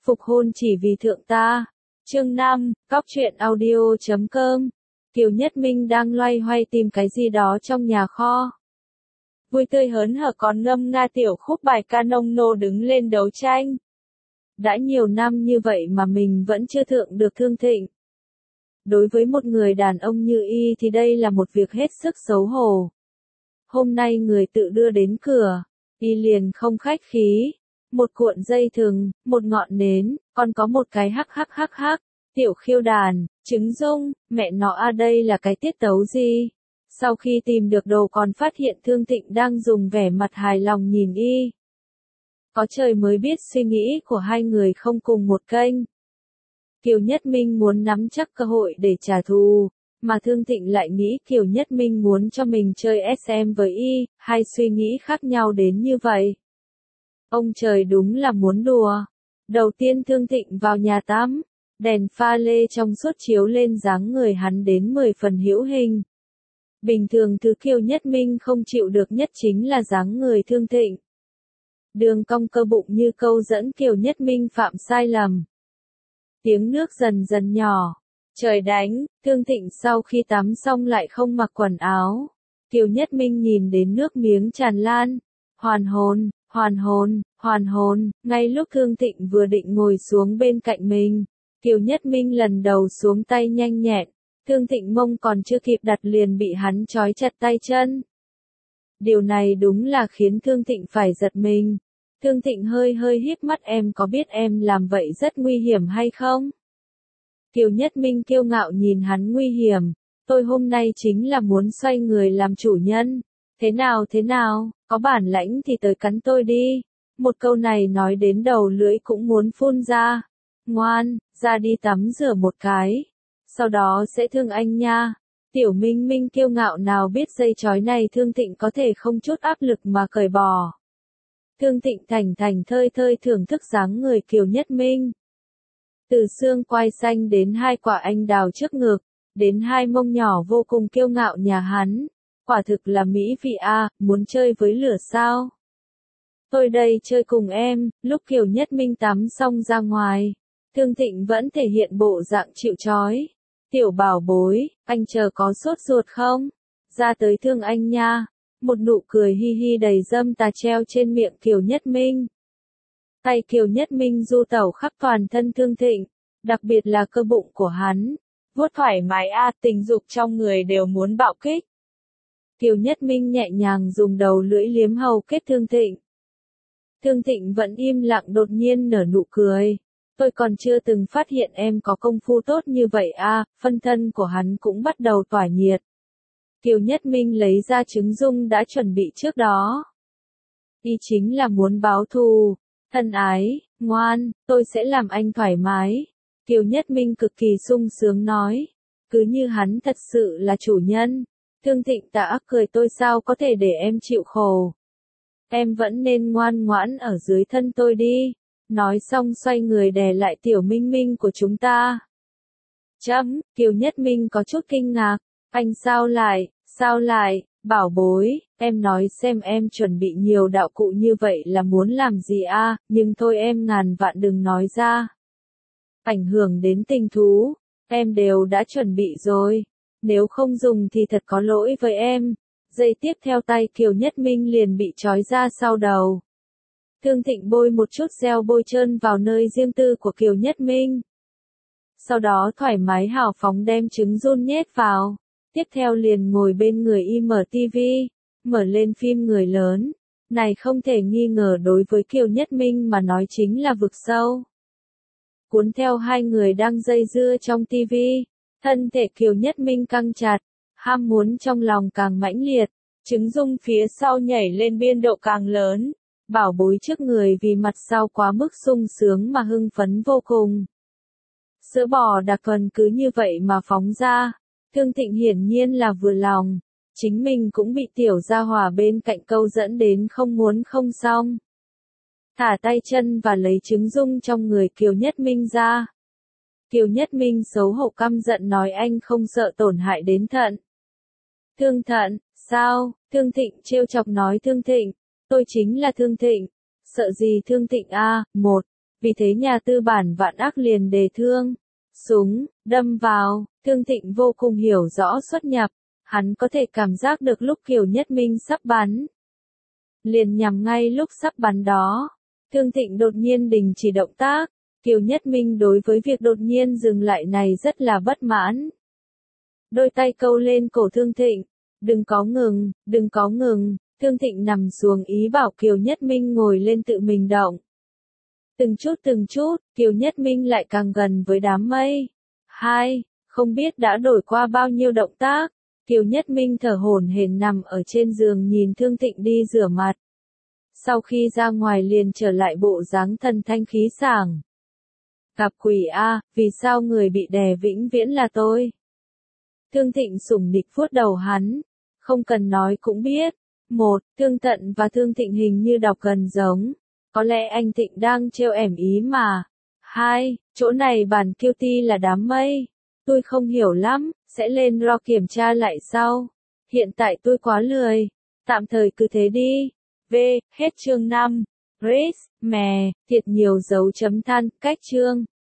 Phục hôn chỉ vì thượng ta. Chương 5, Cóc truyện audio.com. Kiều Nhất Minh đang loay hoay tìm cái gì đó trong nhà kho. Vui tươi hớn hở còn ngâm nga tiểu khúc bài ca nông nô đứng lên đấu tranh. Đã nhiều năm như vậy mà mình vẫn chưa thượng được Thương Thịnh. Đối với một người đàn ông như y thì đây là một việc hết sức xấu hổ. Hôm nay người tự đưa đến cửa, y liền không khách khí. Một cuộn dây thừng, một ngọn nến, còn có một cái hắc. Tiểu Khiêu đàn, trứng dung, mẹ nó đây là cái tiết tấu gì? Sau khi tìm được đồ còn phát hiện Thương Thịnh đang dùng vẻ mặt hài lòng nhìn y. Có trời mới biết suy nghĩ của hai người không cùng một kênh. Kiều Nhất Minh muốn nắm chắc cơ hội để trả thù, mà Thương Thịnh lại nghĩ Kiều Nhất Minh muốn cho mình chơi SM với y, hai suy nghĩ khác nhau đến như vậy. Ông trời đúng là muốn đùa. Đầu tiên Thương Thịnh vào nhà tắm, đèn pha lê trong suốt chiếu lên dáng người hắn đến 10 phần hữu hình. Bình thường thứ Kiều Nhất Minh không chịu được nhất chính là dáng người Thương Thịnh. Đường cong cơ bụng như câu dẫn Kiều Nhất Minh phạm sai lầm. Tiếng nước dần dần nhỏ. Trời đánh, Thương Thịnh sau khi tắm xong lại không mặc quần áo. Kiều Nhất Minh nhìn đến nước miếng tràn lan. Hoàn hồn, ngay lúc Thương Thịnh vừa định ngồi xuống bên cạnh mình. Kiều Nhất Minh lần đầu xuống tay nhanh nhẹn. Thương Thịnh mông còn chưa kịp đặt liền bị hắn trói chặt tay chân. Điều này đúng là khiến Thương Thịnh phải giật mình. Thương Thịnh hơi híp mắt, em có biết em làm vậy rất nguy hiểm hay không? Kiều Nhất Minh kiêu ngạo nhìn hắn, nguy hiểm. Tôi hôm nay chính là muốn xoay người làm chủ nhân. Thế nào, có bản lãnh thì tới cắn tôi đi. Một câu này nói đến đầu lưỡi cũng muốn phun ra. Ngoan, ra đi tắm rửa một cái. Sau đó sẽ thương anh nha. Tiểu Minh Minh kiêu ngạo nào biết dây chói này Thương Thịnh có thể không chút áp lực mà cởi bỏ. Thương Thịnh thành thơi thưởng thức dáng người Kiều Nhất Minh. Từ xương quai xanh đến hai quả anh đào trước ngực, đến hai mông nhỏ vô cùng kiêu ngạo nhà hắn. Quả thực là mỹ vị a, muốn chơi với lửa sao? Tôi đây chơi cùng em. Lúc Kiều Nhất Minh tắm xong ra ngoài, Thương Thịnh vẫn thể hiện bộ dạng chịu trói. Tiểu bảo bối, anh chờ có sốt ruột không? Ra tới thương anh nha. Một nụ cười hi hi đầy dâm tà treo trên miệng Kiều Nhất Minh. Tay Kiều Nhất Minh du tẩu khắp toàn thân Thương Thịnh, đặc biệt là cơ bụng của hắn. Vuốt thoải mái tình dục trong người đều muốn bạo kích. Kiều Nhất Minh nhẹ nhàng dùng đầu lưỡi liếm hầu kết Thương Thịnh. Thương Thịnh vẫn im lặng, đột nhiên nở nụ cười. Tôi còn chưa từng phát hiện em có công phu tốt như vậy phân thân của hắn cũng bắt đầu tỏa nhiệt. Kiều Nhất Minh lấy ra trứng dung đã chuẩn bị trước đó. Y chính là muốn báo thù. Thân ái, ngoan, tôi sẽ làm anh thoải mái. Kiều Nhất Minh cực kỳ sung sướng nói. Cứ như hắn thật sự là chủ nhân. Thương Thịnh đã cười, tôi sao có thể để em chịu khổ. Em vẫn nên ngoan ngoãn ở dưới thân tôi đi. Nói xong xoay người đè lại Tiểu Minh Minh của chúng ta. Kiều Nhất Minh có chút kinh ngạc. Anh sao lại, bảo bối, em nói xem em chuẩn bị nhiều đạo cụ như vậy là muốn làm gì nhưng thôi em ngàn vạn đừng nói ra. Ảnh hưởng đến tình thú, em đều đã chuẩn bị rồi. Nếu không dùng thì thật có lỗi với em. Giây tiếp theo tay Kiều Nhất Minh liền bị trói ra sau đầu. Thương Thịnh bôi một chút gel bôi trơn vào nơi riêng tư của Kiều Nhất Minh. Sau đó thoải mái hào phóng đem trứng run nhét vào. Tiếp theo liền ngồi bên người y mở tivi, mở lên phim người lớn. Này không thể nghi ngờ đối với Kiều Nhất Minh mà nói chính là vực sâu. Cuốn theo hai người đang dây dưa trong tivi, thân thể Kiều Nhất Minh căng chặt, ham muốn trong lòng càng mãnh liệt, trứng dung phía sau nhảy lên biên độ càng lớn. Bảo bối trước người vì mặt sau quá mức sung sướng mà hưng phấn vô cùng. Sữa bò đặc thuần cứ như vậy mà phóng ra. Thương Thịnh hiển nhiên là vừa lòng. Chính mình cũng bị tiểu gia hỏa bên cạnh câu dẫn đến không muốn không xong. Thả tay chân và lấy trứng dung trong người Kiều Nhất Minh ra. Kiều Nhất Minh xấu hổ căm giận nói, anh không sợ tổn hại đến thận. Thương thận, sao? Thương Thịnh trêu chọc nói, Thương Thịnh, tôi chính là Thương Thịnh. Sợ gì Thương Thịnh vì thế nhà tư bản Vạn Ác liền đề thương. Súng, đâm vào, Thương Thịnh vô cùng hiểu rõ xuất nhập, hắn có thể cảm giác được lúc Kiều Nhất Minh sắp bắn. Liền nhằm ngay lúc sắp bắn đó, Thương Thịnh đột nhiên đình chỉ động tác, Kiều Nhất Minh đối với việc đột nhiên dừng lại này rất là bất mãn. Đôi tay câu lên cổ Thương Thịnh, đừng có ngừng, Thương Thịnh nằm xuống ý bảo Kiều Nhất Minh ngồi lên tự mình động. Từng chút, Kiều Nhất Minh lại càng gần với đám mây. Không biết đã đổi qua bao nhiêu động tác, Kiều Nhất Minh thở hổn hển nằm ở trên giường nhìn Thương Thịnh đi rửa mặt. Sau khi ra ngoài liền trở lại bộ dáng thần thanh khí sảng. Gặp quỷ a, vì sao người bị đè vĩnh viễn là tôi? Thương Thịnh sủng nịch vuốt đầu hắn, không cần nói cũng biết. Thương Tận và Thương Thịnh hình như đọc gần giống. Có lẽ anh Thịnh đang trêu ẻm ý mà. Chỗ này bản QT là đám mây. Tôi không hiểu lắm, sẽ lên RAW kiểm tra lại sau. Hiện tại tôi quá lười. Tạm thời cứ thế đi. Hết chương 5. Race, thiệt nhiều dấu chấm than, cách chương.